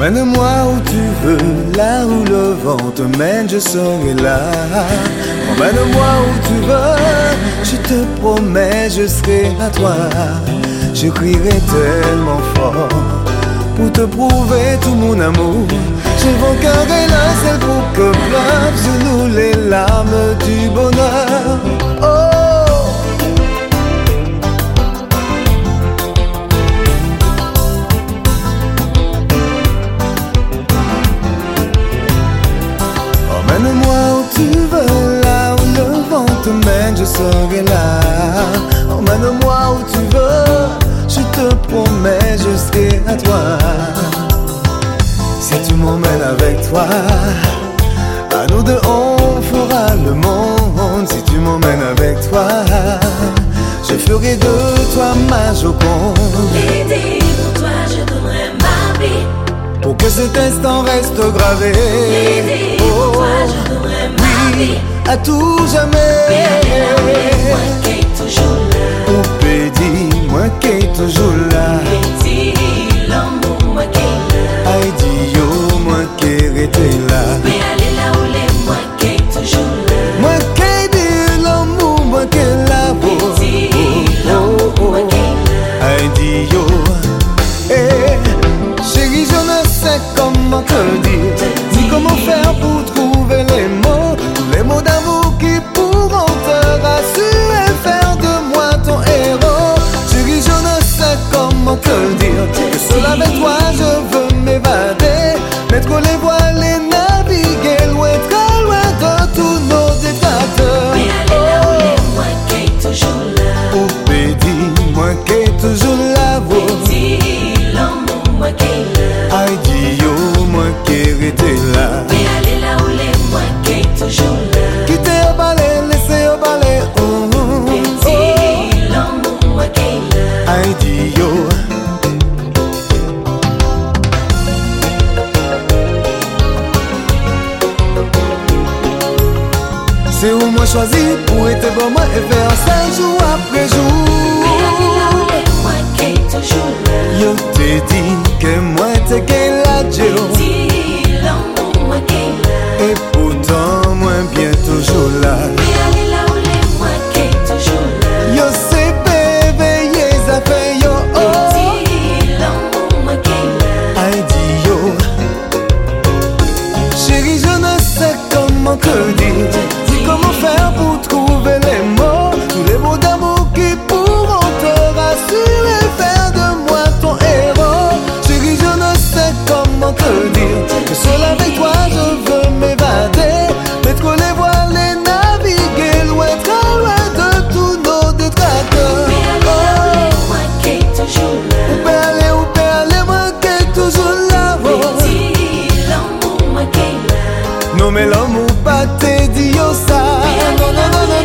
Emmène-moi où tu veux, là où le vent te mène, je serai là. Emmène-moi où tu veux, je te promets, je serai à toi. Je crierai tellement fort pour te prouver tout mon amour. J'évoquerai le ciel pour que pleuvent sur nous les larmes du bonheur. Oh. Emmène-moi où tu veux, là où le vent te mène, je serai là. Emmène-moi où tu veux, je te promets, je serai à toi. Si tu m'emmènes avec toi, à nous deux on fera le monde. Si tu m'emmènes avec toi, je ferai de toi ma Joconde. Lady, pour toi je donnerai ma vie, pour que cet instant reste gravé. Lady, pour toi je donnerai ma vie, à tout jamais. Moi qui est toujours là. Poupée, dis-moi qui est toujours là. Petit l'amour, moi qui est là. Aïe, dis-yo, moi qui était là. Mais allez là où les moi qui est toujours là. Moi qui dis l'amour, moi qui est là. Petit l'amour, moi qui est là. Aïe, dis-yo. Eh, chérie, je ne sais comment te dire, ni comment faire pour trouver les mots. Tous les mots d'amour qui pourront te rassurer, faire de moi ton héros. Chérie, je ne sais comment te dire que seul avec toi je veux m'évader, mettre les voiles et naviguer loin, très loin de tous nos détracteurs. Mais allez là où les moi qui est toujours là. Poupée, dis-moi qui est toujours là. Petit l'amour, moi qui est là. Aïe, dis-yo, moi qui était là. Mais allez là où les moi qui est toujours là. Quittez au balai, laissez au balai. Petit l'amour, moi qui est là. Aïe, dis-yo. C'est où moi choisi pour être bon moi et faire ça jour après jour. Mais allez là où les moi qui est toujours là. Yo t'ai dit que moi t'es qu'elle la Dieu. Petit l'amour, moi qui est là. Et pourtant moi bien toujours là. Mais allez là où les moi qui est toujours là. Yo c'est bébé, ça fait yo oh. Petit l'amour, moi qui est là. Aïe dis yo. Chérie je ne sais comment te dire, ni comment faire pour trouver les mots. Tous les mots d'amour qui pourront te rassurer, faire de moi ton héros. Chérie je ne sais comment te dire que seul avec toi je veux m'évader, mettre les voiles et naviguer loin, très loin de tous nos détracteurs. Mais allez là où les moi qui est toujours là. Où peut aller, moi qui est toujours là. Petit l'amour, moi qui est là. Non mais l'amour pas te dit yo ça. Mais allez là où les